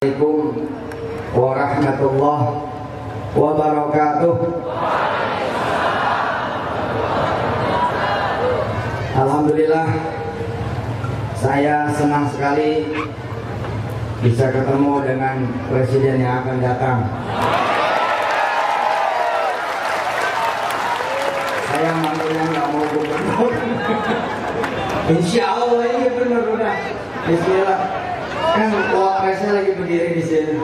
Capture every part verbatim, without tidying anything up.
Assalamualaikum warahmatullahi wabarakatuh. Alhamdulillah, saya senang sekali bisa ketemu dengan presiden yang akan datang. Saya mantunya nggak mau gubernur. Insya Allah ini benar udah. Bismillah. Kan wapresnya lagi berdiri di sini.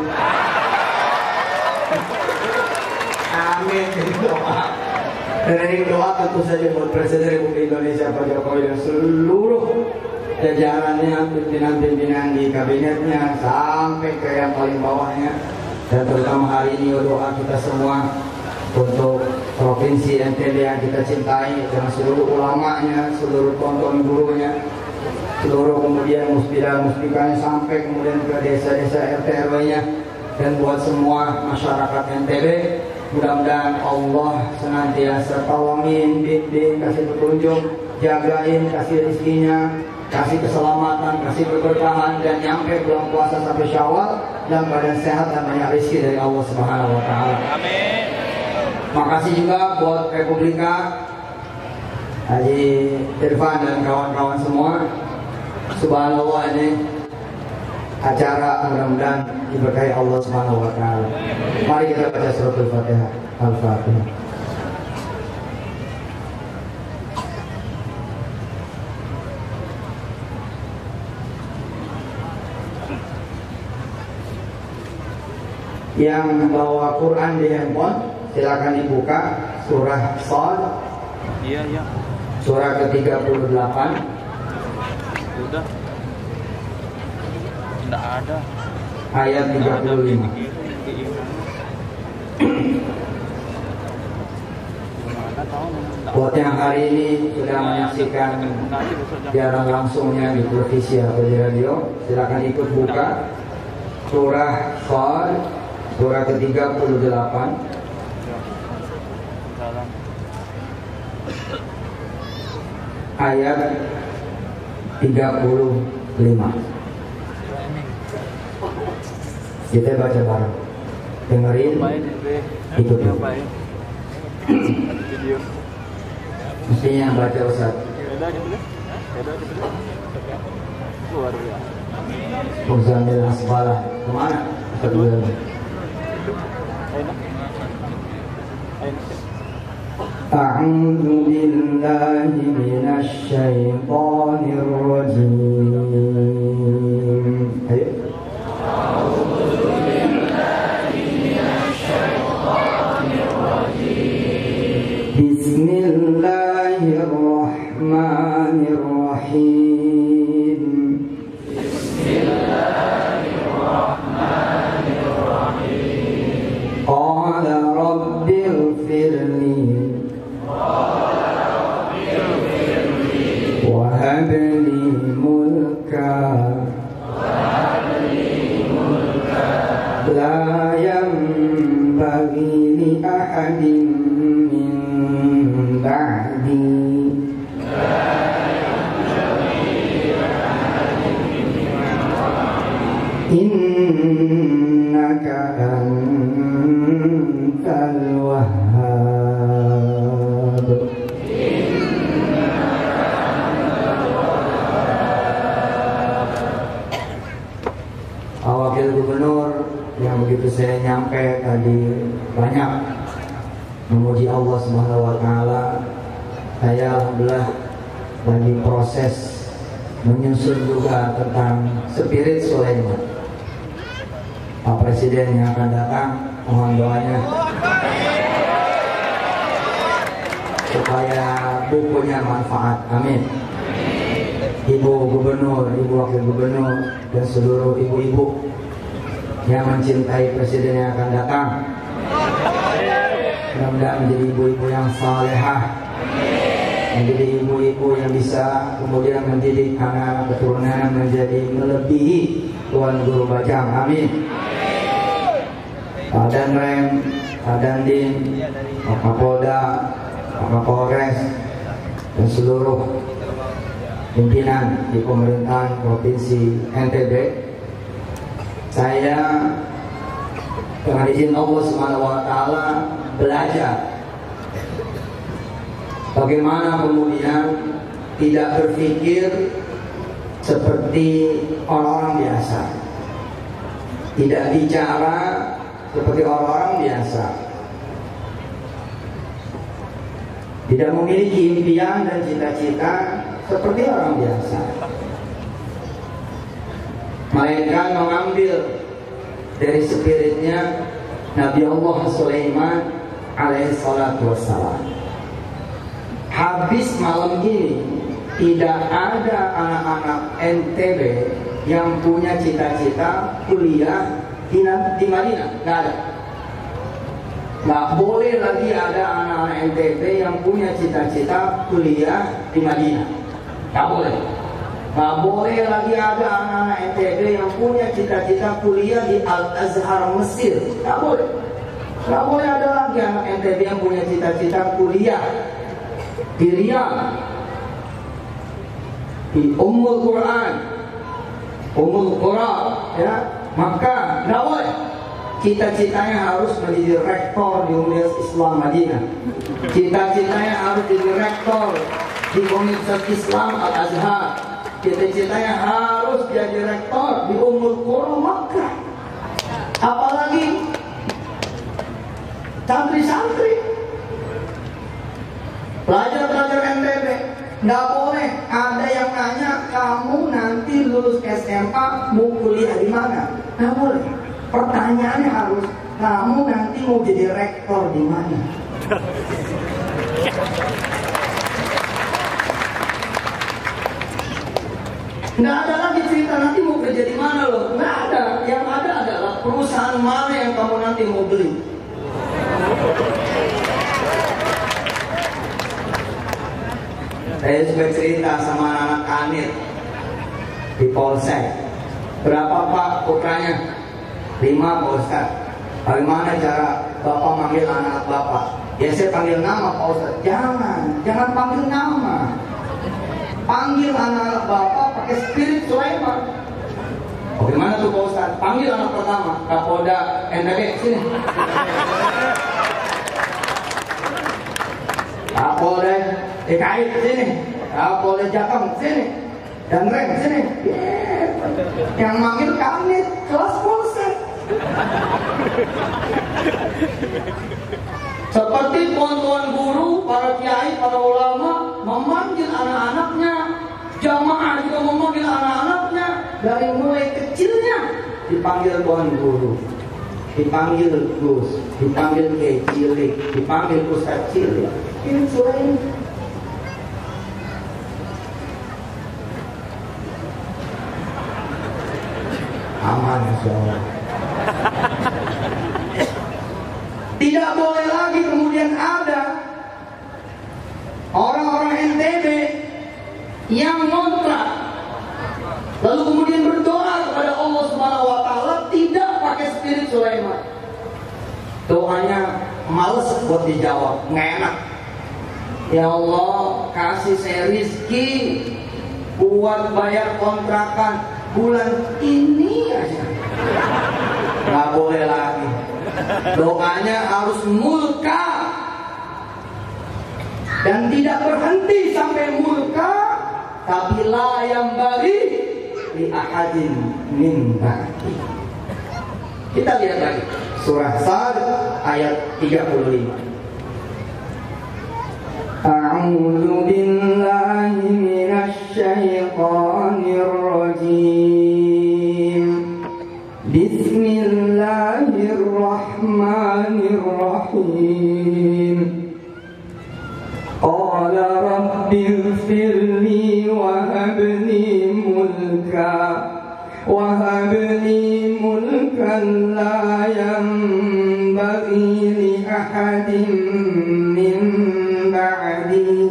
Amin. Doa. Dan ini doa tentu saja buat Presiden Republik Indonesia Pak Jokowi dan seluruh jajarannya, pimpinan-pimpinan di kabinetnya sampai ke yang paling bawahnya. Dan terutama hari ini doa kita semua untuk provinsi N T B yang kita cintai, dengan seluruh ulamanya, seluruh tonton gurunya, seluruh kemudian musbidah musbikanya sampai kemudian ke desa-desa R T R W-nya, dan buat semua masyarakat N T B, mudah-mudahan Allah senantiasa tolongin, bimbing, kasih petunjuk, jagain, kasih rezekinya, kasih keselamatan, kasih keberkahan, dan nyampe bulan puasa sampai Syawal dalam badan sehat dan banyak rezeki dari Allah Subhanahu Wa Taala. Amin. Makasih juga buat Republika, Haji Irfan dan kawan-kawan semua. Subhanallah, ini acara mudah-mudahan diberkahi Allah Subhanahu Wa Taala. Mari kita baca surat Al-Fatihah. Al-Fatihah. Yang bawa Quran di handphone, silakan dibuka surah Shad. Iya, iya. Surah ke tiga puluh delapan. Udah. Tidak ada. Ayat tiga puluh lima. Buat yang hari ini sudah menyaksikan siaran langsungnya di televisi atau di radio, silakan ikut buka surah Shad, surah ke tiga puluh delapan. Ayat tiga puluh lima. Kita baca bareng. Dengerin, ikutin. Mestinya yang baca Ustaz. Uzanil asbala. Kemana? Ustaz dulu. A'udzu billahi minasy syaithanir rajim. Ayo. A'udzu billahi minasy syaithanir rajim. Bismillahirrahmanirrahim. Bismillahirrahmanirrahim. Qala rabbil firli وهب لي ملكا لا ينبغي لأحد من بعدي إنك أنت الوهاب. Wakil Gubernur yang begitu saya nyampe tadi banyak memuji Allah Subhanahu Wa Taala. Saya alhamdulillah lagi proses menyusun juga tentang spirit Sulaiman. Pak Presiden yang akan datang, mohon doanya supaya bukunya manfaat. Amin. Ibu Gubernur, Ibu Wakil Gubernur, dan seluruh ibu-ibu yang mencintai Presiden yang akan datang, mudah-mudahan menjadi ibu-ibu yang salehah, menjadi ibu-ibu yang bisa kemudian mendidik anak keturunan menjadi melebihi Tuan Guru Bajang. Amin. Pak Danrem, Pak Dandim, Pak Kapolda, Pak Kapolres, dan seluruh pimpinan di pemerintahan Provinsi N T B, saya dengan izin Allah Subhanahu wa taala belajar bagaimana kemudian tidak berpikir seperti orang-orang biasa, tidak bicara seperti orang-orang biasa, tidak memiliki impian dan cita-cita seperti orang biasa, melainkan mengambil dari spiritnya Nabi Allah Sulaiman alaihi salatu wassalam. Habis malam ini tidak ada anak-anak N T B yang punya cita-cita kuliah di, di Madinah, nggak ada. Nggak boleh lagi ada anak-anak N T B yang punya cita-cita kuliah di Madinah, nggak boleh. Nggak boleh lagi ada anak-anak N T B yang punya cita-cita kuliah di Al-Azhar Mesir, nggak boleh. Nggak boleh ada lagi anak N T B yang punya cita-cita kuliah di Riyadh, di Ummul Quran, Ummul Qura, ya, maka nggak boleh. Cita-citanya harus menjadi rektor di Universitas Islam Madinah. Cita-citanya harus jadi rektor di Universitas Islam Al-Azhar. Cita-citanya harus jadi rektor di Ummul Qura Makkah. Apalagi santri-santri, pelajar-pelajar N T B, nggak boleh ada yang nanya kamu nanti lulus S M A mau kuliah di mana. Nggak boleh. Pertanyaannya harus kamu nanti mau jadi rektor di mana. Nggak ada lagi cerita nanti mau kerja di mana loh. Nggak ada. Yang ada adalah perusahaan mana yang kamu nanti mau beli. Saya juga cerita sama anak kanit di Polsek. Berapa Pak putranya? Lima Pak Ustaz. Bagaimana cara Bapak manggil anak Bapak? Ya saya panggil nama Pak Ustaz. Jangan, jangan panggil nama. Panggil anak Bapak pakai spirit Sulaiman. Bagaimana tuh Pak Ustaz? Panggil anak pertama, Kapolda N T B, sini. Kapolda D K I sini, Kapolda Jateng sini, dan Rem sini. Yeah. Yang manggil kanit kelas polsek. Seperti tuan-tuan guru, para kiai, para ulama memanggil anak-anaknya, jamaah juga memanggil anak-anaknya dari mulai kecilnya dipanggil tuan guru, dipanggil Gus, dipanggil Kiai Cilik, dipanggil Ustaz Cilik. Ini selain aman insyaallah. Tidak boleh lagi kemudian ada orang-orang N T B yang ngontrak lalu kemudian berdoa kepada Allah Subhanahu wa taala tidak pakai spirit Sulaiman. Doanya males buat dijawab, nggak enak. Ya Allah, kasih saya rizki buat bayar kontrakan bulan ini aja. Nggak boleh lagi. Doanya harus mulka dan tidak berhenti sampai mulka, tapi la yang bagi li ahadin min ba'di. Kita lihat lagi surah Sad ayat tiga puluh lima. A'udzu billahi minasy syaithanir rajim. Bismillahirrahmanirrahim. Qala rabbighfirli wa habli mulka wa habli mulkan la yanbaghi li ahadin min ba'di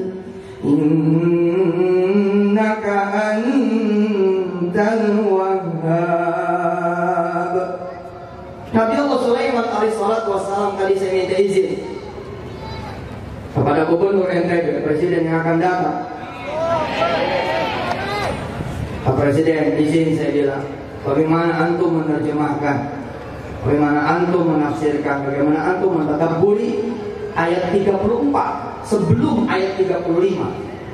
innaka antal wahhab. Nabi Allah Sulaiman alaihi salatu wassalam tadi saya minta izin kepada gubernur N T B, presiden yang akan datang. Pak Presiden, izin saya bilang, Bagaimana antum menerjemahkan, bagaimana antum menafsirkan, bagaimana antum mentadabburi ayat tiga puluh empat sebelum ayat tiga puluh lima.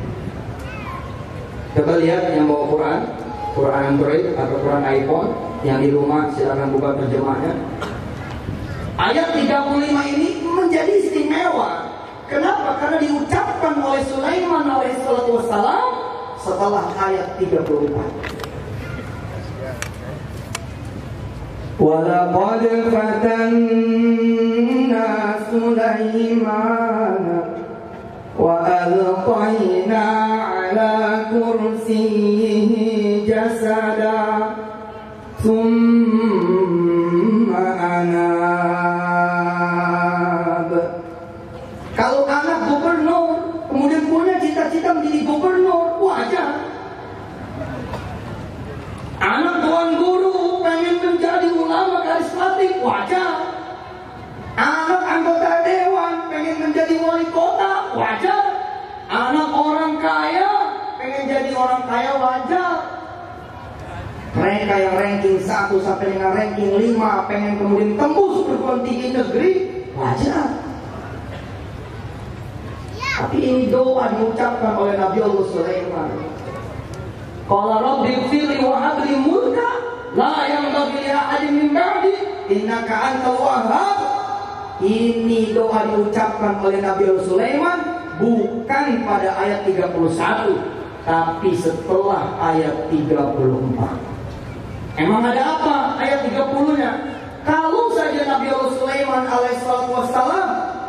Coba lihat yang bawa Quran, Quran Android atau Quran iPhone yang di rumah, silakan buka terjemahnya. Ayat tiga puluh lima ini menjadi istimewa. Kenapa? Karena diucapkan oleh Sulaiman alaihissalatu wassalam setelah ayat tiga puluh empat. Walaqad fatanna Sulaimana wa alqayna ala kursiyyihi jasada thumma anab. Kalau anak gubernur kemudian punya cita-cita menjadi gubernur, wajar. Anak tuan guru pengen menjadi ulama karismatik, wajar. Anak anggota dewan pengen menjadi wali kota, wajar. Anak orang kaya pengen jadi orang kaya, wajar. Mereka yang ranking satu sampai dengan ranking lima pengen kemudian tembus perguruan tinggi negeri, wajar. Tapi ini doa diucapkan oleh Nabi Allah Sulaiman. Qala rabbi ighfirli wa hab li mulka la yanbaghi li ahadin min ba'di innaka antal wahhab. Ini doa diucapkan oleh Nabi Allah Sulaiman bukan pada ayat tiga puluh satu, tapi setelah ayat tiga puluh empat. Emang ada apa ayat tiga puluh-nya? Kalau saja Nabi Allah Sulaiman alaihissalatu wassalam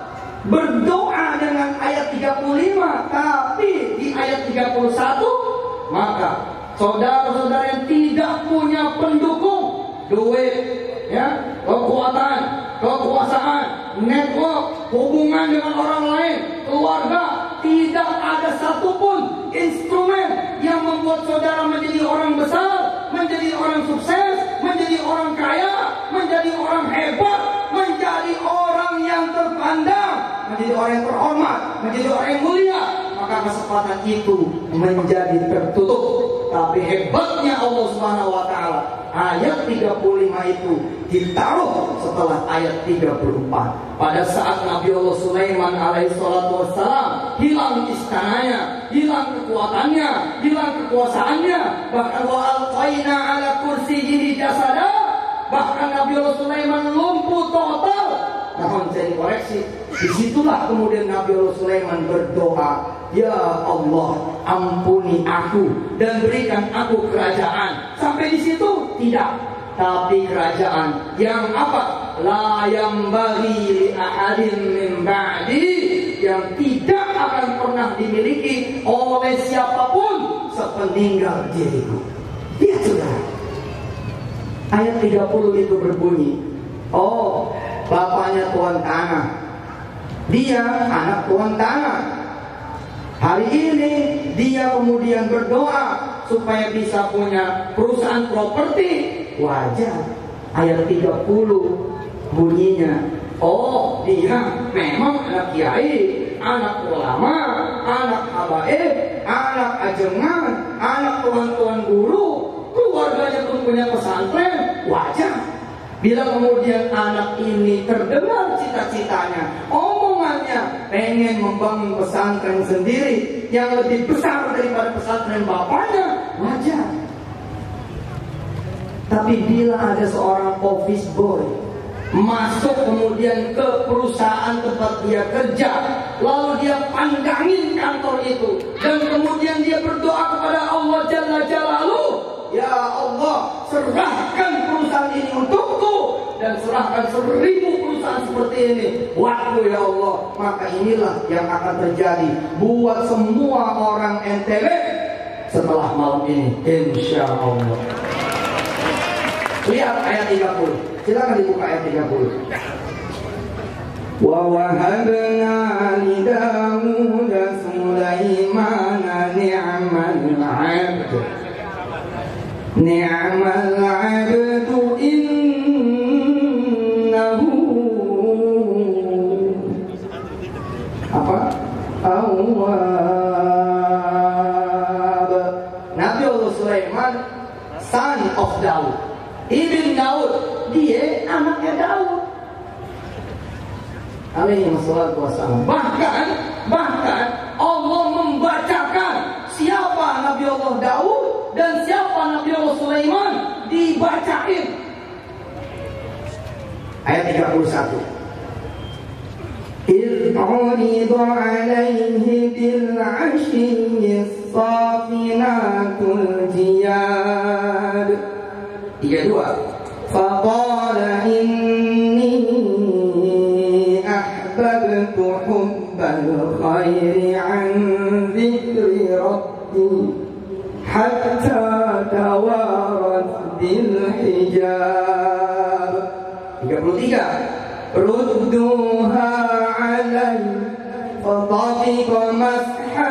berdoa dengan ayat tiga puluh lima, tapi di ayat tiga puluh satu, maka saudara-saudara yang tidak punya pendukung, duit, ya, kekuatan, kekuasaan, network, hubungan dengan orang lain, keluarga, tidak ada satupun instrumen yang membuat saudara menjadi orang besar, menjadi orang sukses, menjadi orang kaya, menjadi orang hebat, menjadi orang yang terpandang, menjadi orang yang terhormat, menjadi orang yang mulia. Maka kesempatan itu menjadi tertutup. Tapi hebatnya Allah Subhanahu wa taala, ayat tiga puluh lima itu ditaruh setelah ayat tiga puluh empat. Pada saat Nabi Allah Sulaiman alaihissalatu wassalam hilang istananya, hilang kekuatannya, hilang kekuasaannya, bahkan wa alqaina ala kursiyyihi jasada, bahkan Nabi Allah Sulaiman lumpuh total. Mohon saya dikoreksi. Disitulah kemudian Nabi Allah Sulaiman berdoa, ya Allah, ampuni aku dan berikan aku kerajaan. Sampai di situ tidak, tapi kerajaan yang apa? La yambaghi li ahadin min ba'di, yang tidak akan pernah dimiliki oleh siapapun sepeninggal diriku. Lihat saudara, ayat tiga puluh itu berbunyi, oh, bapaknya tuan tanah, dia anak tuan tanah. Hari ini dia kemudian berdoa supaya bisa punya perusahaan properti, wajar. Ayat tiga puluh bunyinya, oh, dia memang anak kiai, anak ulama, anak habaib, anak ajengan, anak tuan-tuan guru, keluarganya pun punya pesantren, wajar. Bila kemudian anak ini terdengar cita-citanya, omongannya pengen membangun pesantren sendiri yang lebih besar daripada pesantren bapaknya, wajar. Tapi bila ada seorang office boy masuk kemudian ke perusahaan tempat dia kerja, lalu dia pandangin kantor itu, dan kemudian dia berdoa kepada Allah Jalla Jalaluhu, ya Allah, serahkan perusahaan ini untukku dan serahkan seribu perusahaan seperti ini buatku ya Allah. Maka inilah yang akan terjadi buat semua orang N T B setelah malam ini, insya Allah. Lihat ayat tiga puluh. Silakan dibuka ayat tiga puluh. Wa wahabna li Daud Sulaimana ni'mal 'abd ni'mal 'abdu innahu apa? Awwab. Nabi Allah Sulaiman, son of Daud. alaihi wasallam. Bahkan, bahkan Allah membacakan siapa Nabi Allah Daud dan siapa Nabi Allah Sulaiman, dibacain. Ayat tiga puluh satu. إذ عرض عليه بالعشي الصافنات الجياد. tiga puluh dua. فقال إني أحببت حب الخير عن ذكر ربي حتى توارت بالحجاب. tiga puluh tiga. ردوها علي فطفق مسحا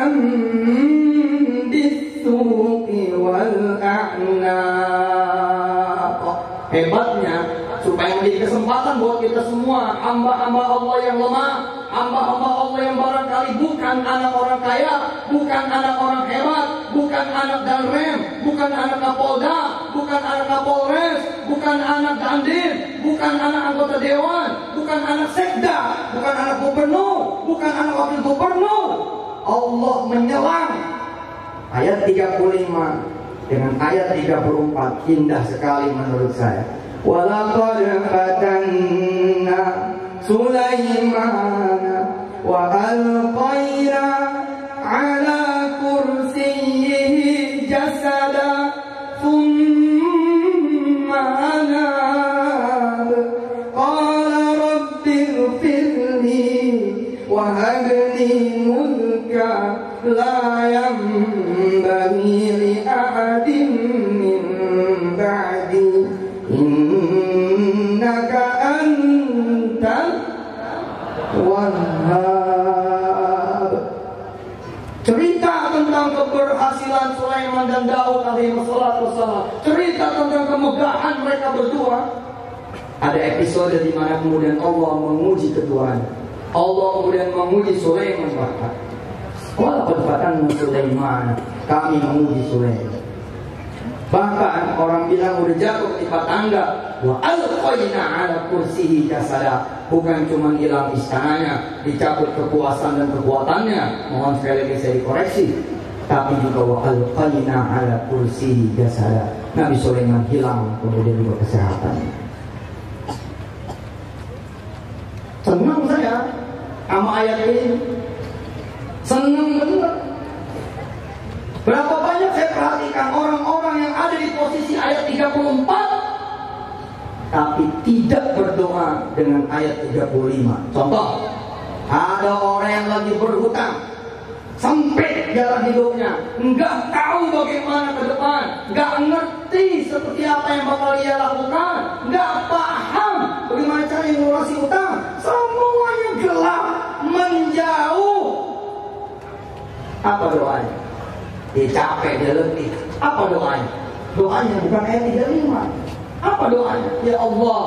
بالسوق والأعناق. Hebatnya, supaya menjadi kesempatan buat kita semua, hamba-hamba Allah yang lemah, hamba-hamba Allah yang barangkali bukan anak orang kaya, bukan anak orang hebat, bukan anak Danrem, bukan anak Kapolda, bukan anak Kapolres, bukan anak Dandim, bukan anak anggota dewan, bukan anak sekda, bukan anak gubernur, bukan anak wakil gubernur. Allah menyelam. Ayat tiga puluh lima dengan ayat tiga puluh empat indah sekali menurut saya. Walaqad fatanna Sulaimana wa alqaina ala kursiyyihi jasada thumma anab qala rabbi ighfirli wa habli mulka la yanbaghi li ahadin min ba'di innaka antal wahhab. Cerita tentang keberhasilan Sulaiman dan Daud alaihi wassalam, cerita tentang kemegahan mereka berdua. Ada episode di mana kemudian Allah menguji keduanya. Allah kemudian menguji Sulaiman bahkan. Walaqad fatanna Sulaiman, kami menguji Sulaiman. Bahkan orang bilang udah jatuh di tangga. Wa alqaina ala kursihi jasada, bukan cuma hilang istananya, dicabut kekuasaan dan kekuatannya, mohon sekali lagi saya dikoreksi, tapi juga wa alqaina ala kursihi jasada, Nabi Sulaiman hilang kemudian juga kesehatannya. Senang saya sama ayat ini, senang benar. Berapa banyak saya perhatikan orang-orang yang ada di posisi ayat tiga puluh empat tapi tidak berdoa dengan ayat tiga puluh lima. Contoh, ada orang yang lagi berhutang, sempit jalan hidupnya, nggak tahu bagaimana ke depan, nggak ngerti seperti apa yang bakal dia lakukan, nggak paham bagaimana cara melunasi utang, semuanya gelap, menjauh. Apa doanya? Dia capek, dia letih. Apa doanya? Doanya bukan ayat tiga puluh lima. Apa doanya? Ya Allah,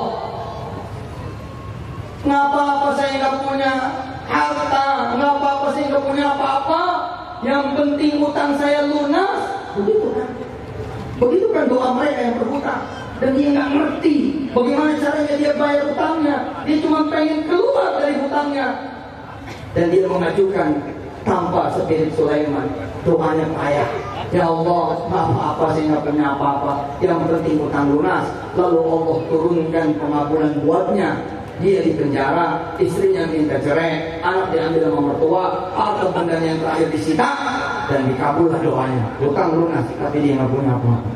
ngapa-apa saya nggak punya harta, ngapa-apa saya nggak punya apa-apa, yang penting utang saya lunas. Begitu kan? Begitu kan doa mereka yang berhutang. Dan dia nggak ngerti bagaimana caranya dia bayar utangnya. Dia cuma pengen keluar dari hutangnya. Dan dia mengajukan tanpa spirit Sulaiman, doanya payah. Ya Allah, apa-apa saya nggak punya apa-apa, yang penting utang lunas. Lalu Allah turunkan pengabulan buatnya. Dia di penjara, istrinya minta cerai, anak diambil sama mertua, harta bendanya yang terakhir disita, dan dikabullah doanya. Utang lunas, tapi dia nggak punya apa-apa.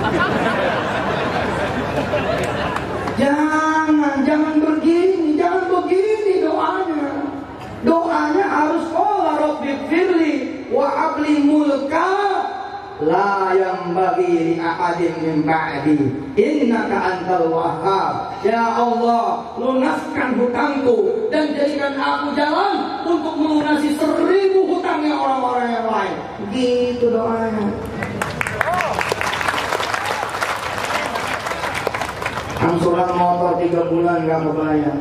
Jangan, jangan begini, jangan begini doanya. Doanya harus qala rabbi firli wa habli mulka la yanbaghi li ahadin min ba'di innaka antal wahhab. Ya Allah, lunaskan hutangku dan jadikan aku jalan untuk melunasi seribu hutangnya orang-orang yang lain. Gitu doanya. Angsuran motor tiga bulan gak kebayar,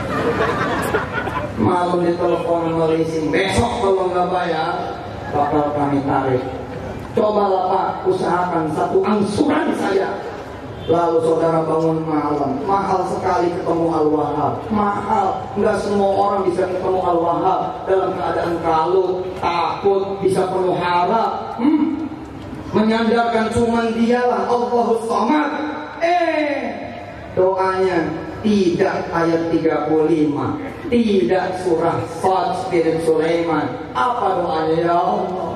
malam ditelepon sama leasing, besok kalau nggak bayar bakal kami tarik. Cobalah Pak, usahakan satu angsuran saja Lalu saudara bangun malam, mahal sekali ketemu Al-Wahhab. Mahal, nggak semua orang bisa ketemu Al-Wahhab dalam keadaan kalut, takut, bisa penuh harap. Hmm? Menyandarkan cuman dialah Allahus Samad. Eh, doanya tidak ayat tiga puluh lima, tidak surah Sad Spirit Sulaiman. Apa doanya? Ya Allah,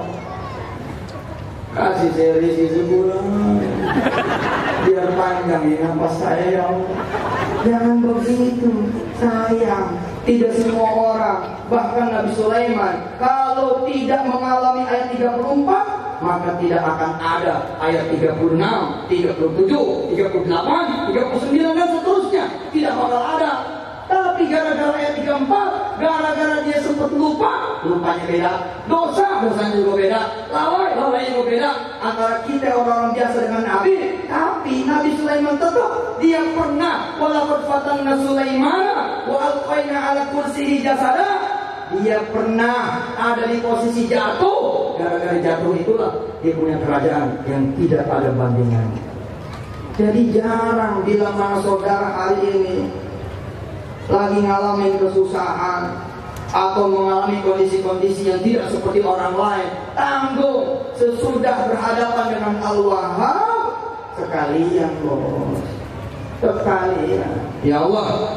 kasih saya rezeki sebulan, biar panjang ya nafas saya ya Allah. Jangan begitu, sayang. Tidak semua orang, bahkan Nabi Sulaiman, kalau tidak mengalami ayat tiga puluh empat, maka tidak akan ada ayat tiga puluh enam, tiga puluh tujuh, tiga puluh delapan, tiga puluh sembilan dan seterusnya. Tidak bakal ada. Tapi gara-gara ayat tiga puluh empat, gara-gara dia sempat lupa, lupanya beda. Dosa, dosanya juga beda. Lalai, lalainya juga beda. Antara kita orang-orang biasa dengan Nabi. Tapi Nabi Sulaiman tetap, dia pernah walaqad fatanna Sulaimana wa alqaina ala kursiyi jasada. Dia pernah ada di posisi jatuh. Gara-gara jatuh itulah dia punya kerajaan yang tidak ada bandingannya. Jadi jarang bila mana saudara hari ini lagi ngalamin kesusahan atau mengalami kondisi-kondisi yang tidak seperti orang lain, tanggung sesudah berhadapan dengan Al-Wahhab, sekalian bos, sekalian. Ya Allah,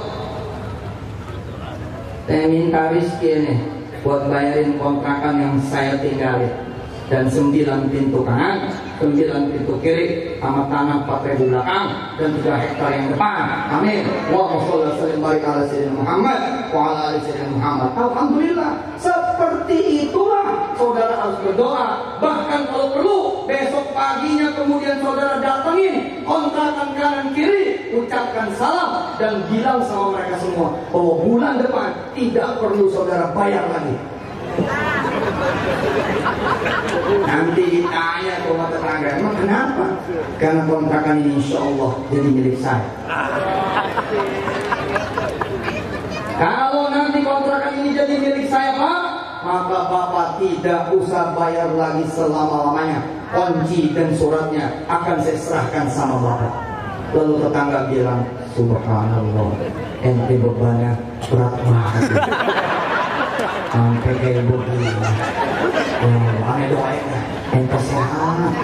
saya minta rezeki nih buat bayarin kontrakan yang saya tinggalin, dan sembilan pintu kanan, sembilan pintu kiri, sama tanah empat ribu belakang dan tiga hektar yang depan. Amin. Wa sallallahu alaihi Muhammad wa ala alihi Muhammad. Alhamdulillah. Seperti itulah saudara harus berdoa. Bahkan kalau perlu besok paginya kemudian saudara datangin kontrakan kanan kiri, ucapkan salam dan bilang sama mereka semua bahwa bulan depan tidak perlu saudara bayar lagi. Nanti ditanya ke rumah tetangga, emang kenapa? Karena kontrakan ini insya Allah jadi milik saya. Kalau nanti kontrakan ini jadi milik saya Pak, maka Bapak tidak usah bayar lagi selama-lamanya. Kunci dan suratnya akan saya serahkan sama Bapak. Lalu tetangga bilang, subhanallah, ente bebannya berat banget. Sampai kayak begini. Oh, aneh doain ente sehat.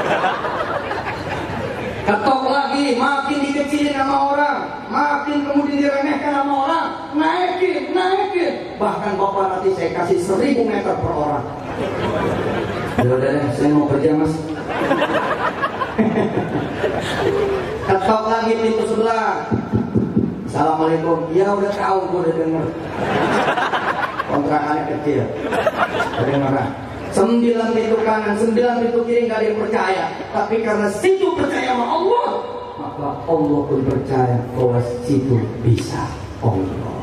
Ketok lagi, makin dikecilin sama orang, makin kemudian diremehkan sama orang, naikin, naikin. Bahkan Bapak nanti saya kasih seribu meter per orang. Udah deh, saya mau kerja mas. Ketok lagi pintu sebelah. Assalamualaikum. Ya udah tahu, gue udah denger. Kontrakannya kecil. Ada mana? Sembilan pintu kanan, sembilan pintu kiri nggak ada yang percaya. Tapi karena situ percaya sama Allah, maka Allah pun percaya bahwa situ bisa Allah.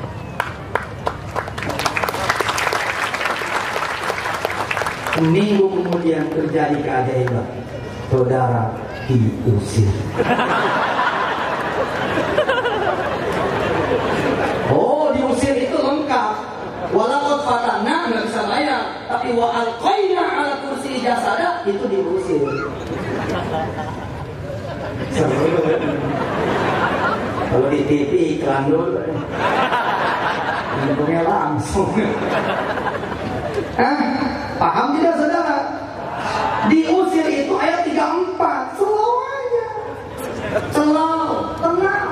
Seminggu kemudian terjadi keajaiban. Saudara diusir. Oh, diusir itu lengkap. Walaqad fatanna nggak bisa bayar, tapi wa alqaina ala kursi jasada itu diusir. Kalau di T V iklan dulu, untungnya langsung. Eh, paham tidak saudara? Diusir itu ayat tiga puluh empat, slow aja, slow, tenang.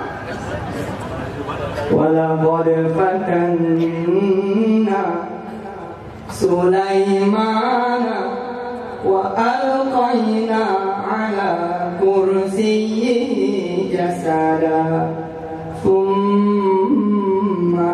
Walaqad fatanna Sulaimana wa alqaina ala kursiyyi jasada thumma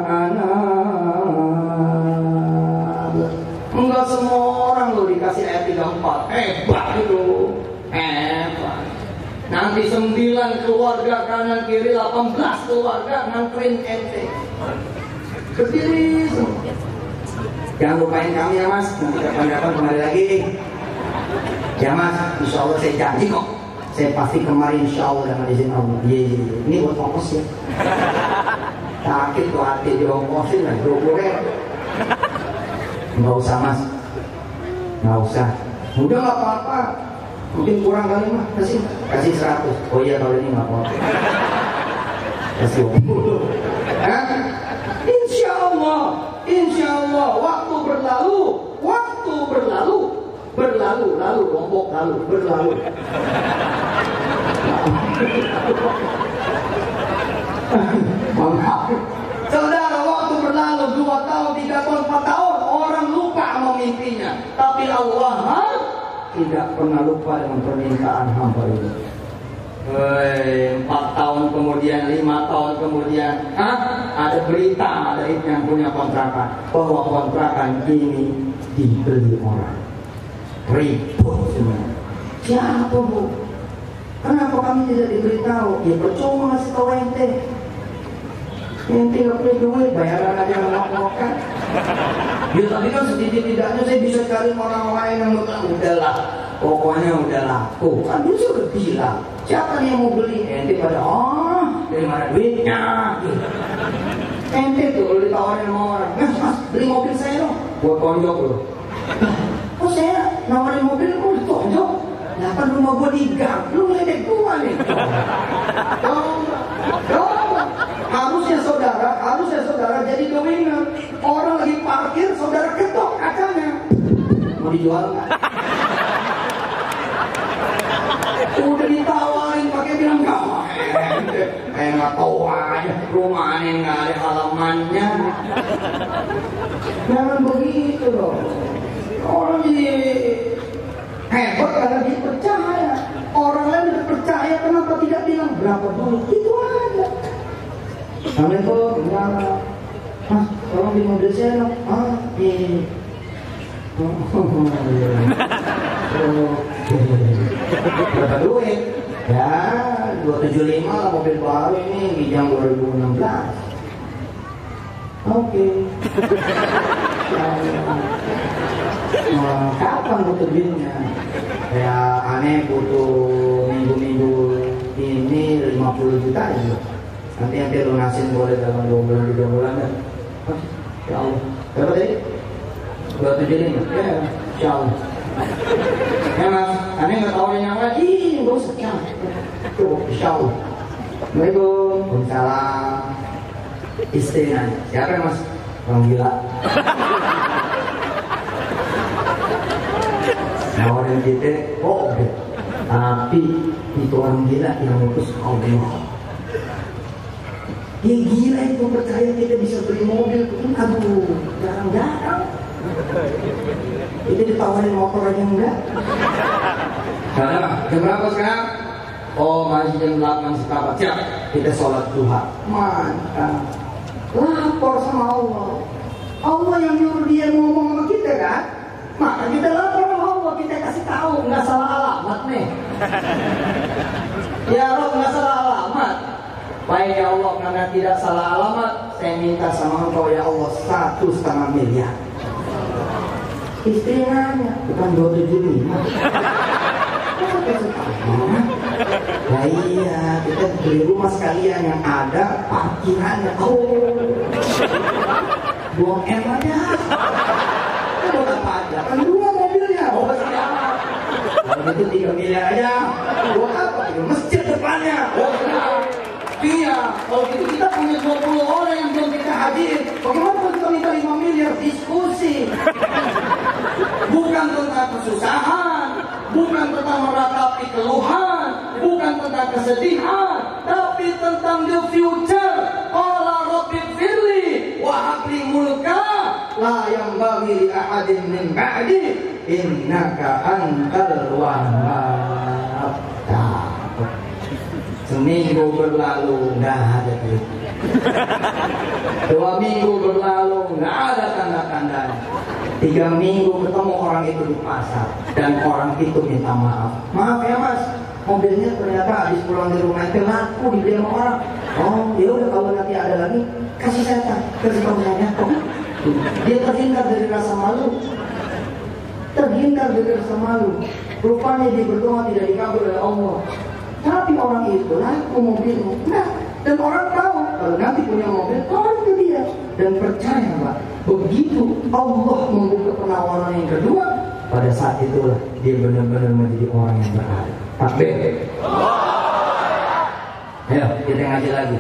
anab. Enggak semua orang lo dikasih ayat tiga puluh empat. Hebat itu, hebat. Nanti sembilan keluarga kanan kiri, delapan belas keluarga nganterin ente. Berdiri semua. Jangan lupain kami ya mas. Nanti kapan-kapan kembali lagi. Ya mas, insya Allah saya janji kok. Saya pasti kemarin insya Allah dengan izin Allah. Iya, iya, iya. Ini buat ongkos ya. Sakit tuh hati diongkosin lah, dua puluh ribu. Nggak usah mas, nggak usah. Udah nggak apa-apa. Mungkin kurang kali mah, kasih kasih seratus. Oh iya kalau ini nggak apa-apa. Kasih dua puluh. Insya Allah, insya Allah waktu berlalu, waktu berlalu, berlalu, lalu lombok lalu, berlalu. Saudara, waktu berlalu dua tahun, tiga tahun, empat tahun, orang lupa sama mimpinya. Tapi Allah tidak pernah lupa dengan permintaan hamba ini. Hei, empat tahun kemudian, lima tahun kemudian, ah, ada berita dari yang punya kontrakan bahwa kontrakan ini dibeli orang. Ribut semua. Siapa bu? Kenapa kami tidak diberitahu? Ya percuma ngasih tahu ente. Ente nggak punya duit, bayaran aja ngomong-ngomongkan. Ya tapi kan setidak-tidaknya saya bisa cari orang lain yang udahlah, pokoknya udah laku. Kan dia sudah bilang, siapa nih yang mau beli? Ente pada, oh dari mana duitnya? Ente tuh kalau ditawarin sama orang, mas, mas beli mobil saya dong. Gua tonjok loh. Kok saya nawarin mobil kok ditonjok? Nah kan rumah gua di gang, lu ngeledek gua nih. Coba, coba. Harusnya saudara, harusnya saudara jadi the winner. Orang lagi parkir, saudara ketok kacanya. Mau dijual nggak? Udah ditawarin pakai bilang nggak. Kayak nggak tahu aja, rumah aneh nggak ada halamannya. Jangan begitu loh. Orang jadi hebat karena dia percaya. Orang lain tidak percaya, kenapa tidak bilang berapa dulu? Itu aja. Assalamualaikum, ya. Mas, tolong di mobil saya dong. Ah, iya. Oh, iya. Berapa duit? Ya, dua ratus tujuh puluh lima lah mobil baru ini, Kijang dua ribu enam belas. Oke. Nah, kapan butuh duitnya? Ya, aneh butuh minggu-minggu ini lima puluh juta ya. Nanti nanti lunasin boleh dalam dua bulan tiga bulan kan? Ya Allah. Berapa tadi? dua ratus tujuh puluh lima. Ya, insya Allah. Ya mas, aneh nggak tahu yang apa? Ih, nggak usah. Ya, tuh, insya Allah. Assalamualaikum. Waalaikumsalam. Istrinya, siapa mas? Orang gila. Nawarin kita, oh oke. Tapi itu orang gila yang mutus Allah. Yang gila itu percaya kita bisa beli mobil, aduh, jarang-jarang. Itu ditawarin motor aja enggak? Karena jam berapa sekarang? Oh masih jam delapan sekarang. Siap, kita sholat duha. Mantap. Lapor sama Allah. Allah yang nyuruh dia ngomong sama kita kan? Maka kita lapor sama Allah, kita kasih tahu, nggak salah alamat nih. Ya Rob, nggak salah alamat. Baik ya Allah, karena tidak salah alamat, saya minta sama Engkau ya Allah satu setengah miliar. Istri nanya, bukan dua ratus tujuh puluh lima. Nah iya, kita beli rumah sekalian yang ada parkirannya. Oh, buang M aja. Kita buat apa aja? Kan dua mobilnya. Oh besar amat. Kalau itu tiga miliar aja. Buat apa? Masjid depannya. Oh benar. Iya, kalau gitu kita punya dua puluh orang yang belum kita hadir. Bagaimana kalau kita minta lima miliar? Diskusi. Bukan tentang kesusahan, bukan tentang meratapi keluhan, bukan tentang kesedihan, tapi tentang the future. Qala rabbi firli wa habli mulka la yanbaghi li ahadin min ba'di innaka antal wahhab. Seminggu berlalu nggak ada duit. Dua minggu berlalu nggak ada tanda-tandanya. Tiga minggu ketemu orang itu di pasar dan orang itu minta maaf. Maaf ya mas, mobilnya ternyata habis pulang di rumah itu laku dibeli sama orang. Oh ya udah kalau nanti ada lagi kasih saya, kasih tahu saya. Oh, dia terhindar dari rasa malu. Terhindar dari rasa malu. Rupanya dia berdoa tidak dikabul oleh Allah. Tapi orang itu laku mobilnya. Nah, dan orang tahu kalau nanti punya mobil, orang ke dia dan percaya Pak. Begitu Allah membuka penawaran yang kedua, pada saat itulah dia benar-benar menjadi orang yang beradab. Takbir. Ayo kita ngaji lagi.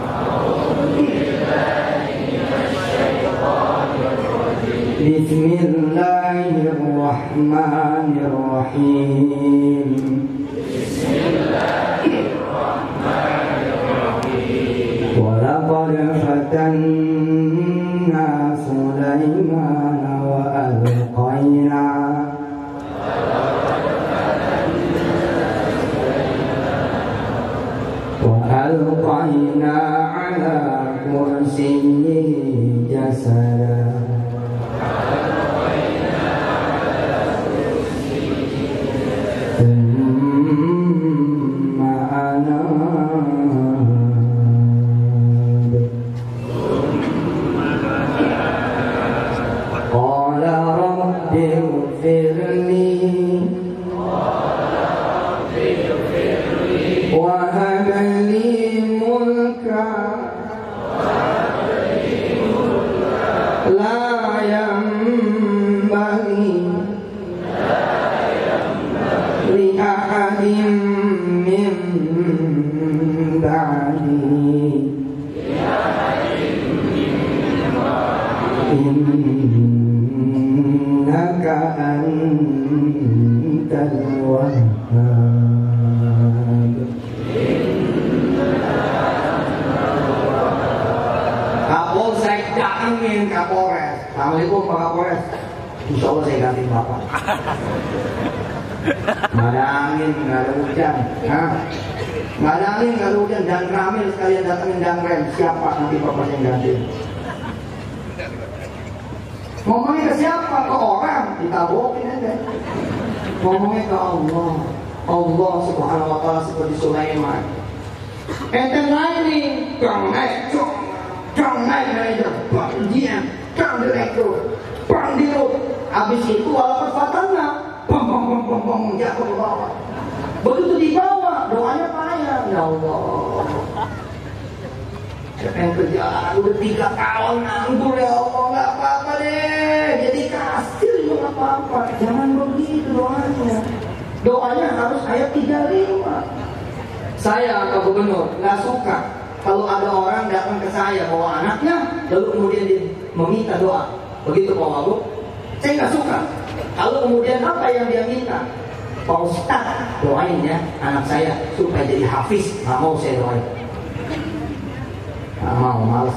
Bismillahirrahmanirrahim. Bismillahirrahmanirrahim. Walaqad fatanna Sulaimana wa alqaina wa alqaina ala kursiyyihi jasada. Assalamualaikum Pak Kapolres. Insya Allah saya ganti Bapak. Nggak ada angin, nggak ada hujan. Hah? Nggak ada angin, nggak ada hujan. Dan Ramil sekalian datangin dan rem. Siapa nanti Bapak yang ganti? Ngomongnya ke siapa? Ke orang. Ditabokin aja. Ngomongnya ke Allah. Allah Subhanahu Wa Taala seperti Sulaiman. Ente lightning, kang naik, kang naik manajer, bang diam. Kang direktur, bang dirut. Habis itu walaupun fatalnya, bang bang bang bang bang jatuh ke bawah. Begitu di bawah, doanya payah. Ya Allah. Siapa yang kerja udah tiga tahun nganggur ya Allah, nggak apa-apa deh. Jadi kasir juga nggak apa-apa. Jangan begitu doanya. Doanya harus ayat tiga puluh lima. Saya Pak Gubernur nggak suka kalau ada orang datang ke saya bawa anaknya, lalu kemudian dia meminta doa. Begitu Pak Wagub, saya nggak suka. Kalau kemudian apa yang dia minta? Pak Ustaz doain ya anak saya supaya jadi hafiz. Nggak mau saya doain. Nggak mau, males.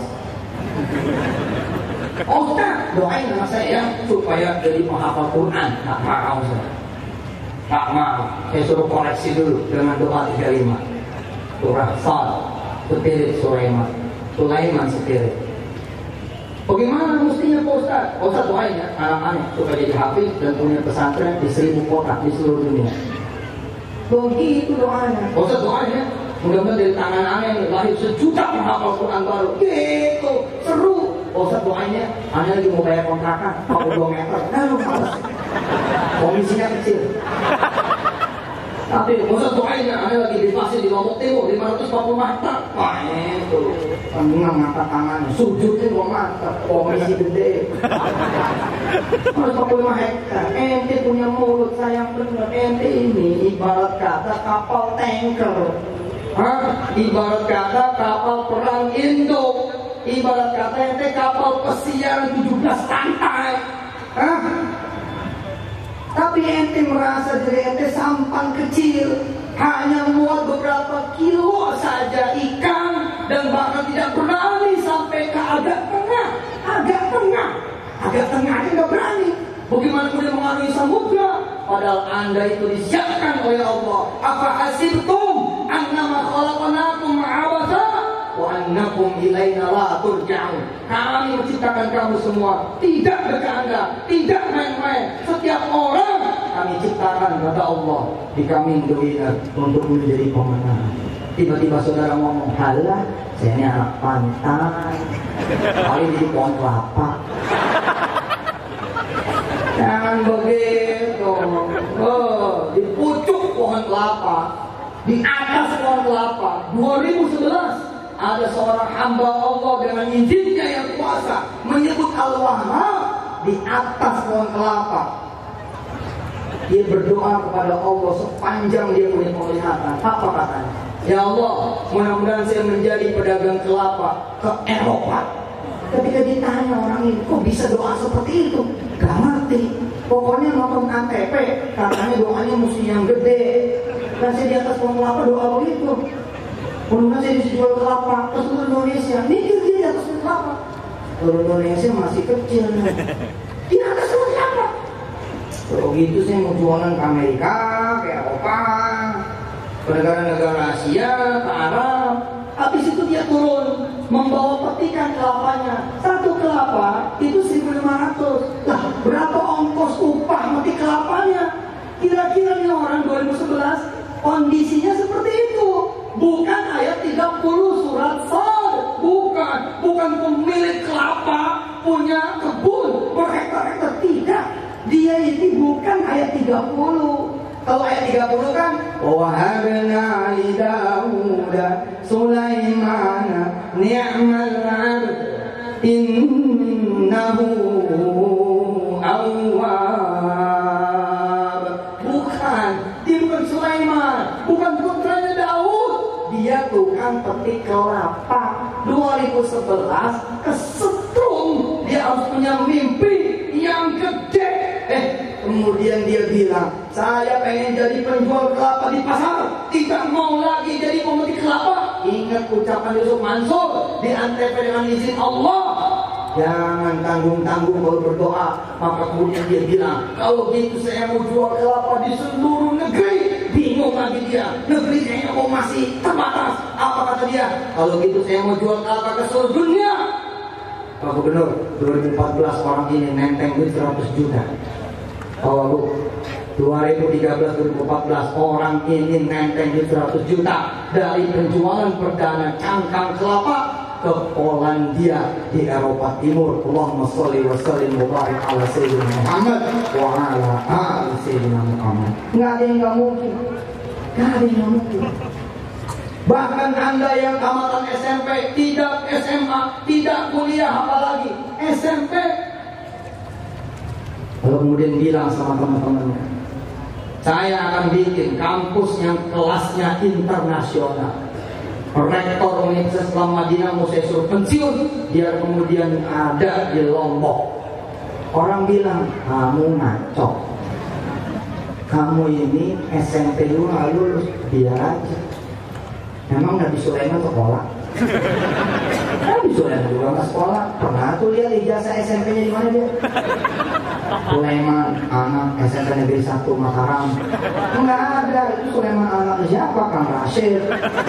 Pak Ustaz doain anak saya ya supaya jadi penghafal Quran. Nggak mau saya. Nggak mau. Saya suruh koreksi dulu dengan doa tiga puluh lima. Surah Sad, Spirit Sulaiman, Sulaiman Spirit. Bagaimana mestinya Pak Ustaz? Pak Ustaz doain ya anak-anak supaya jadi hafiz dan punya pesantren di seribu kota di seluruh dunia. Begitu doanya. Pak Ustaz doain ya, mudah-mudahan dari tangan anak lahir sejuta penghafal Quran baru. Gitu, seru. Pak Ustaz doain ya, anak lagi mau bayar kontrakan empat puluh dua meter. Nah lu males. Komisinya kecil. Tapi Pak Ustaz doain ya, anak lagi divasi di Lombok Timur lima ratus empat puluh meter. Wah itu tengah mata tangannya, sujudnya dua meter, komisi gede. Harus empat puluh lima hektar. Ente punya mulut sayang bener. Ente ini ibarat kata kapal tanker. Hah? Ibarat kata kapal perang Indo. Ibarat kata ente kapal pesiar tujuh belas lantai. Hah? Tapi ente merasa diri ente sampan kecil, hanya muat beberapa kilo saja ikan, dan bahkan tidak berani sampai ke agak tengah, agak tengah, agak tengah aja nggak berani. Bagaimana kemudian mengarungi samudra? Padahal anda itu disiapkan oleh Allah. Apa hasibtum annama khalaqnakum abatha wa annakum ilaina la turja'un. Kami menciptakan kamu semua tidak bercanda, tidak main-main. Setiap orang kami ciptakan, kata Allah, di kami dunia untuk menjadi pemenang. Tiba-tiba saudara ngomong, halah, saya ini anak pantai, paling di pohon kelapa. Jangan begitu. Oh, di pucuk pohon kelapa, di atas pohon kelapa. dua ribu sebelas ada seorang hamba Allah dengan izinnya yang kuasa menyebut Al-Wahhab di atas pohon kelapa. Dia berdoa kepada Allah sepanjang dia punya penglihatan. Apa katanya? Ya Allah, mudah-mudahan saya menjadi pedagang kelapa ke Eropa. Ketika ditanya orang ini, kok bisa doa seperti itu? Gak ngerti. Pokoknya nonton K T P, katanya doanya mesti yang gede. Dan saya di atas pohon kelapa doa begitu. Mudah-mudahan saya bisa jual kelapa ke seluruh Indonesia. Mikir dia di atas pohon kelapa. Seluruh Indonesia masih kecil. Di atas pohon kelapa. Kalau gitu saya mau jualan ke Amerika, ke Eropa, ke negara-negara Asia, ke Arab. Habis itu dia turun membawa petikan kelapanya. Satu kelapa itu seribu lima ratus. Lah, berapa ongkos upah meti kelapanya? Kira-kira nih orang dua ribu sebelas kondisinya seperti itu. Bukan ayat tiga puluh surat Sad. Bukan, bukan pemilik kelapa punya kebun berhektar-hektar. Tidak. Dia ini bukan ayat tiga puluh. Kalau ayat tiga puluh kan wahabna li Dauda Sulaimana ni'mal 'abd innahu awwab. Bukan, dia bukan Sulaiman, bukan putranya Daud. Dia tukang petik kelapa. dua ribu sebelas kesetrum, dia harus punya mimpi yang gede. Eh, kemudian dia bilang, saya pengen jadi penjual kelapa di pasar, tidak mau lagi jadi pemetik kelapa. Ingat ucapan Yusuf Mansur di Antv dengan izin Allah. Jangan tanggung-tanggung kalau berdoa. Maka kemudian dia bilang, kalau gitu saya mau jual kelapa di seluruh negeri. Bingung lagi dia, negeri kayaknya kok masih terbatas. Apa kata dia? Kalau gitu saya mau jual kelapa ke seluruh dunia. Pak Gubernur, dua ribu empat belas orang ini nenteng duit seratus juta. Oh Bu, dua ribu tiga belas dua ribu empat belas orang ini nenteng duit seratus juta dari penjualan perdana cangkang kelapa ke Polandia di Eropa Timur. Allahumma sholli wa sallim wa barik ala sayyidina Muhammad wa ala ali sayyidina Muhammad. Enggak ada yang enggak mungkin. Enggak ada yang enggak mungkin. Bahkan Anda yang tamatan S M P, tidak S M A, tidak kuliah apalagi S M P. Lalu kemudian bilang sama teman-temannya, saya akan bikin kampus yang kelasnya internasional. Rektor Universitas Islam Madinah mau saya suruh pensiun, biar kemudian ada di Lombok. Orang bilang, kamu ngaco. Kamu ini S M P dulu lulus, biar aja. Memang Nabi Sulaiman sekolah? Nabi Sulaiman juga nggak sekolah. Pernah tuh lihat ijazah S M P-nya di mana dia? Sulaiman anak S M P Negeri satu Mataram. Enggak ada. Itu Sulaiman anak siapa? Kang Rashid.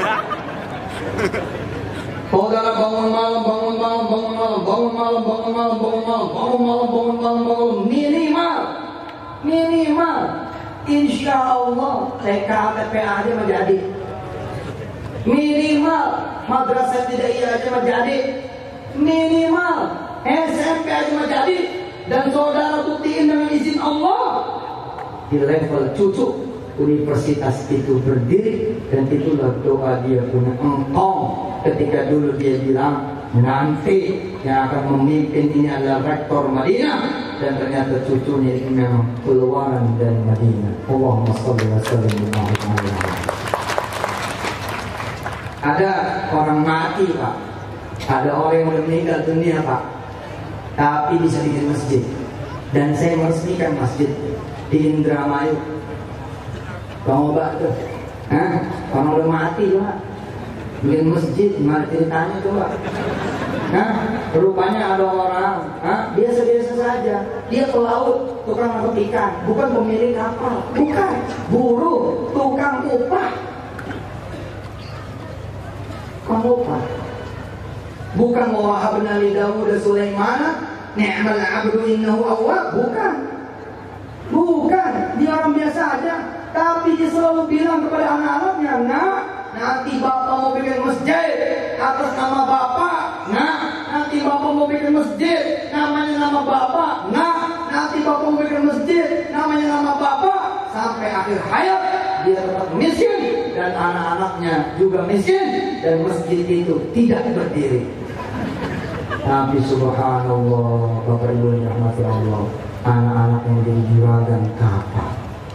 Saudara bangun malam, bangun malam, bangun malam, bangun malam, bangun malam, bangun malam, bangun malam, bangun malam, bangun minimal, minimal, insya Allah T K T P aja menjadi. Minimal madrasah tidak iya aja menjadi. Minimal S M P aja menjadi. Dan saudara buktiin dengan izin Allah, di level cucu universitas itu berdiri. Dan itulah doa dia punya engkong. Ketika dulu dia bilang nanti yang akan memimpin ini adalah rektor Madinah, dan ternyata cucunya itu memang keluaran dari Madinah. Allahumma sholli wa sallim wa barik alaihi. Ada orang mati Pak, ada orang yang udah meninggal dunia Pak, tapi bisa bikin masjid. Dan saya meresmikan masjid di Indramayu. Bang Obat tuh, Hah? orang udah mati Pak, bikin masjid, gimana ceritanya tuh Pak? Hah? Rupanya ada orang, Hah? biasa-biasa saja, dia ke laut, tukang nangkep ikan, bukan pemilik kapal, bukan, buruh, tukang upah. Kamu apa? Bukan wahabna li Daud Sulaimana ni'mal 'abdu innahu awwab, bukan. Bukan, dia orang biasa aja, tapi dia selalu bilang kepada anak-anaknya, "Nah, nanti bapak mau bikin masjid atas nama bapak. Nah, nanti bapak mau bikin masjid namanya nama bapak. Nah, nanti bapak mau bikin masjid namanya nama bapak." Sampai akhir hayat dia tetap miskin dan anak-anaknya juga miskin, dan masjid itu tidak berdiri. Tapi subhanallah, Bapak Ibu yang dirahmati Allah, anak-anak yang jadi juragan kapal.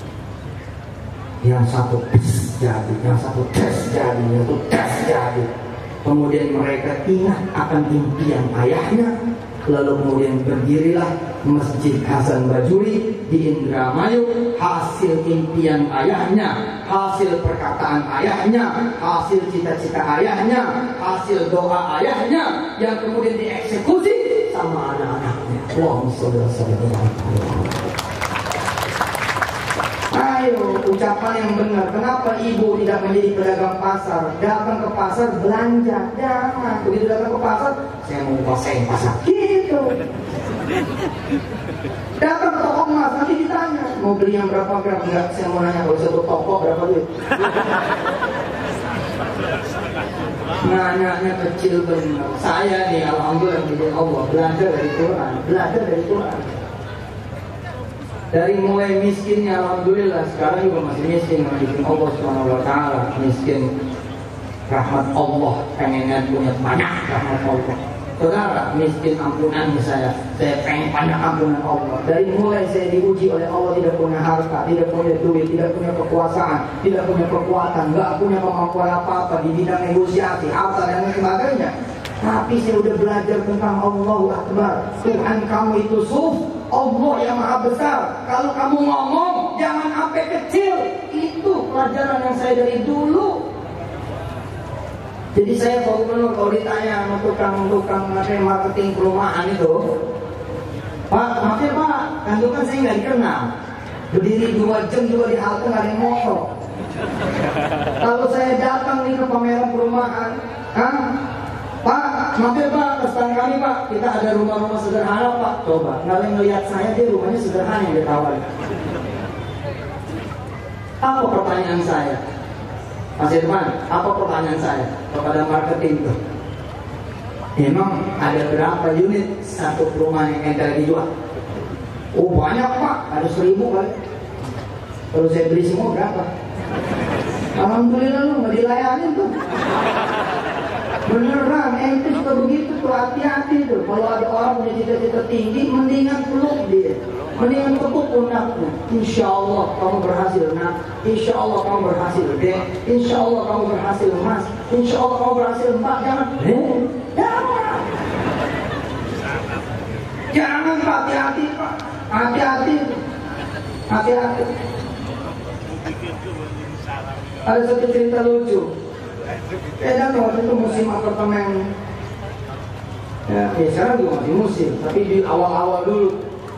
yang satu tes jadi, yang satu tes jadi, yang satu tes jadi. Kemudian mereka ingat akan impian ayahnya, lalu kemudian berdirilah Masjid Hasan Bajuri di Indramayu. Hasil impian ayahnya, hasil perkataan ayahnya, hasil cita-cita ayahnya, hasil doa ayahnya yang kemudian dieksekusi sama anak-anaknya. Allahumma sholli ala sayyidina Muhammad. Ayo, ucapan yang benar. Kenapa ibu tidak menjadi pedagang pasar? Datang ke pasar belanja, jangan. Begitu datang ke pasar, saya mau kuasain pasar. Gitu. Datang ke toko emas, nanti ditanya mau beli yang berapa gram? Enggak, saya mau nanya kalau satu toko berapa duit. Nanya-nya kecil benar. Saya nih, alhamdulillah dari Allah, belajar dari Quran, belajar dari Quran. Dari mulai miskinnya, alhamdulillah sekarang juga masih miskin, miskin Allah subhanahu wa taala, miskin rahmat Allah, pengennya punya banyak rahmat Allah. Saudara, miskin ampunan saya, saya pengen banyak ampunan Allah. Dari mulai saya diuji oleh Allah, tidak punya harta, tidak punya duit, tidak punya kekuasaan, tidak punya kekuatan, nggak punya kemampuan apa-apa di bidang negosiasi, harta dan sebagainya. Tapi saya udah belajar tentang Allahu Akbar. Tuhan kamu itu suf, Allah yang maha besar. Kalau kamu ngomong, jangan sampai kecil. Itu pelajaran yang saya dari dulu. Jadi saya kalau benar kalau ditanya sama tukang-tukang marketing perumahan itu, Pak, maaf ya Pak, kan itu kan saya nggak dikenal. Berdiri dua jam juga di halte nggak ada yang motor. Kalau saya datang nih ke pameran perumahan, Hah? Pak, maaf ya Pak, pesan kami Pak, kita ada rumah-rumah sederhana Pak. Coba, nggak ada yang ngeliat saya, dia rumahnya sederhana yang ditawarin. Apa pertanyaan saya? Mas Irfan, apa pertanyaan saya kepada marketing itu? Memang ada berapa unit satu perumahan yang ente dijual? Oh banyak Pak, ada seribu kali. Kalau saya beli semua berapa? Alhamdulillah lu nggak dilayanin tuh. Beneran, ente suka begitu tuh, hati-hati tuh. Kalau ada orang punya cita-cita tinggi, mendingan peluk dia, mendingan tepuk pundaknya. Insya Allah kamu berhasil nak, Insya Allah kamu berhasil dek, Insya Allah kamu berhasil mas, Insya Allah kamu berhasil mbak. Jangan, eh, jangan, jangan Pak, hati-hati Pak, hati-hati, hati-hati. Ada satu cerita lucu. Eh dan waktu itu musim apartemen, ya, ya sekarang juga masih musim, tapi di awal-awal dulu,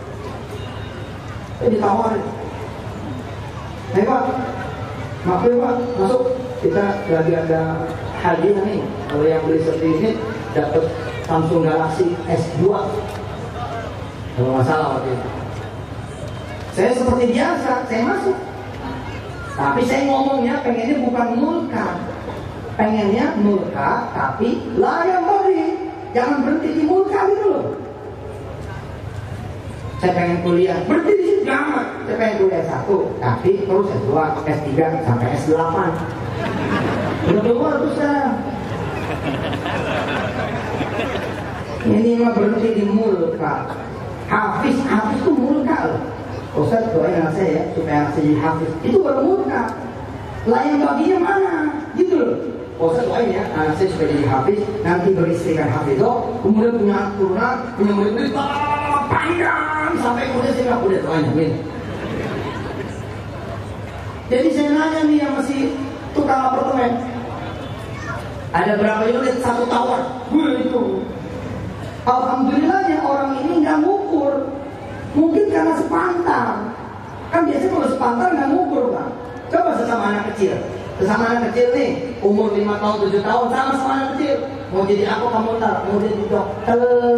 eh ditawarin, hey Pak, maaf ya Pak, masuk, kita lagi ada hadiah nih, kalau yang beli seperti ini dapat Samsung Galaxy S dua, kalau nggak salah waktu itu. Saya seperti biasa, saya masuk, tapi saya ngomongnya pengennya bukan mulka. Pengennya mulka, tapi layak beri. Jangan berhenti di mulka gitu loh. Saya pengen kuliah, berhenti di situ jangan. Saya pengen kuliah satu, tapi terus S dua, S tiga, sampai S delapan. Udah keluar terus sekarang. Ini mah berhenti di mulka. Hafiz, hafiz itu mulka loh. Ustaz doain anak saya ya, supaya anak saya jadi hafiz. Itu baru mulka. Layak baginya mana? Gitu loh. Ustaz doain ya, anak saya supaya jadi hafiz, nanti beristikan hafizah, kemudian punya turunan, punya murid-murid panjang sampai kemudian saya nggak boleh doain, amin. Jadi saya nanya nih yang masih tukang apartemen, ada berapa unit satu tower? Itu. Alhamdulillahnya orang ini nggak ngukur, mungkin karena sepantar. Kan biasanya kalau sepantar nggak ngukur Pak. Coba sesama anak kecil. Sesama anak kecil nih, umur lima tahun, tujuh tahun, sama sama anak kecil. Mau jadi apa kamu ntar? Mau jadi dokter.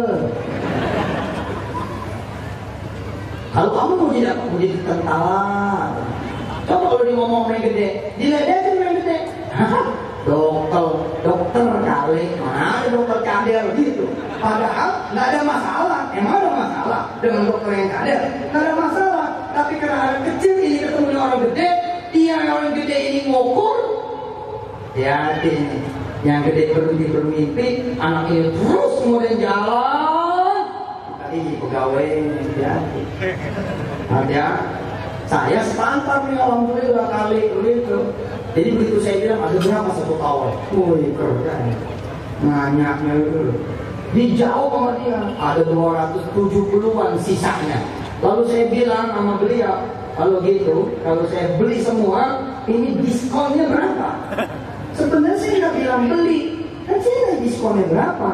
Kalau kamu mau jadi apa? Mau jadi tentara. Coba kalau dia ngomong yang gede, diledekin yang gede. Dokter, dokter kali, mana ada dokter cadel gitu. Padahal nggak ada masalah, emang ada masalah dengan dokter yang cadel, nggak ada masalah. Tapi karena anak kecil ini ketemu dengan orang gede, dia yang orang gede ini ngukur, hati-hati nih. Yang gede bermimpi bermimpi, anak ini terus kemudian jalan, tadi pegawai hati-hati. Hati-hati. Saya sepantar nih alhamdulillah kali itu. Jadi begitu saya bilang ada berapa satu tahun, wih keren, nganyaknya itu. Dijawab sama dia, ada dua ratus tujuh puluhan sisanya. Lalu saya bilang sama beliau, kalau gitu, kalau saya beli semua, ini diskonnya berapa? Sebenarnya saya nggak bilang beli, kan saya nggak diskonnya berapa.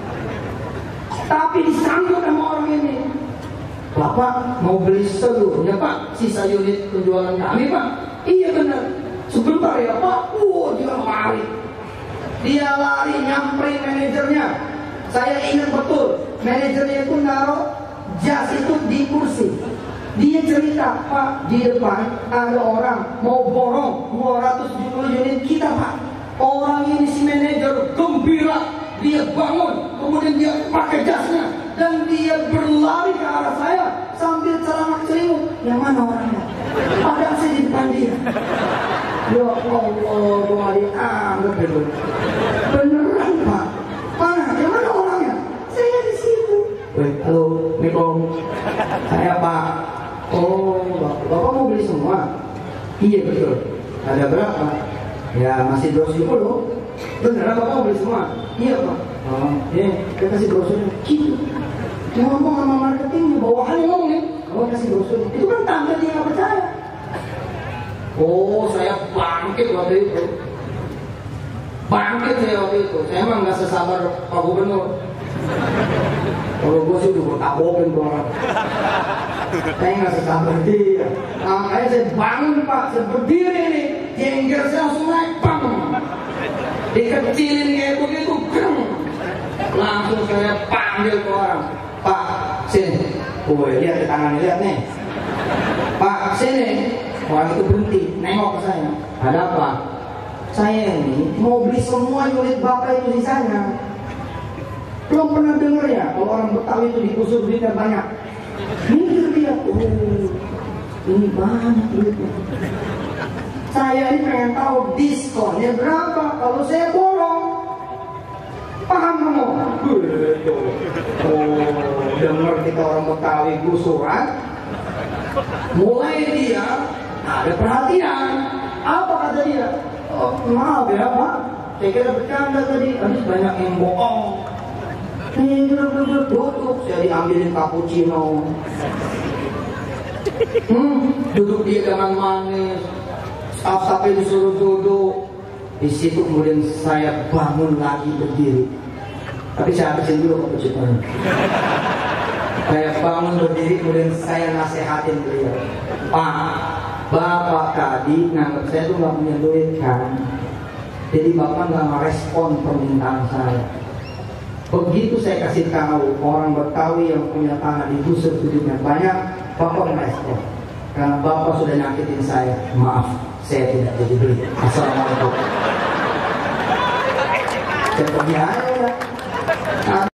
Tapi disambut sama orang ini. Bapak mau beli seluruhnya Pak, sisa unit penjualan kami Pak. Iya benar. Sebentar ya Pak. Wow, dia lari. Dia lari nyamperin manajernya. Saya ingat betul, manajernya itu naruh jas itu di kursi. Dia cerita, Pak, di depan ada orang mau borong dua ratus tujuh puluh unit kita Pak. Orang ini si manajer gembira, dia bangun, kemudian dia pakai jasnya dan dia berlari ke arah saya sambil celana selimut. Yang mana orangnya? Ada saya di depan dia. Ya Allah, gue gak dianggap itu. Beneran Pak. Mana? Yang mana orangnya? Saya di situ. Wait, halo, Assalamualaikum. Saya Pak. Oh, Bapak, Bapak mau beli semua? Iya betul. Ada berapa? Ya masih dua ratus puluh. Beneran Bapak mau beli semua? Iya Pak. Oh, iya, kita kasih brosurnya. Gitu. Ngomong sama marketingnya, bawahannya ngomong nih. Oh, kasih brosurnya. Itu kan tanda dia nggak percaya. Oh, saya bangkit waktu itu. Bangkit saya waktu itu. Saya emang nggak sesabar Pak Gubernur. Kalau gue sih udah tabokin tuh orang. Saya nggak sesabar dia. Makanya saya bangun Pak, saya berdiri nih. Jengger saya langsung naik, bang. Dikecilin kayak begitu, bang. Langsung saya panggil ke orang. Pak, sini. Gue lihat di tangannya, lihat nih. Pak, sini. Orang itu berhenti, nengok ke saya. Ada apa? Saya ini mau beli semua unit Bapak itu di sana. Belum pernah dengar ya kalau orang Betawi itu digusur duitnya banyak. Mikir dia, oh ini banyak duitnya. Saya ini pengen tahu diskonnya berapa kalau saya borong. Paham kamu? Oh, dengar kita orang Betawi gusuran. Mulai dia ada perhatian. Apa kata dia? Oh, maaf ya Pak, saya kira bercanda tadi. Habis banyak yang bohong. Nih duduk duduk, saya diambilin cappuccino. Hmm, duduk dia dengan manis. Staff-staffnya disuruh duduk. Di situ kemudian saya bangun lagi berdiri. Tapi saya habisin dulu cappuccino. Saya bangun berdiri, kemudian saya nasehatin beliau. Pak, Bapak tadi nganggap saya tuh nggak punya duit kan, jadi Bapak nggak merespon permintaan saya. Begitu saya kasih tahu orang Betawi yang punya tanah digusur duitnya banyak, Bapak merespon. Karena Bapak sudah nyakitin saya, maaf, saya tidak jadi beli. Assalamualaikum. Saya pergi aja.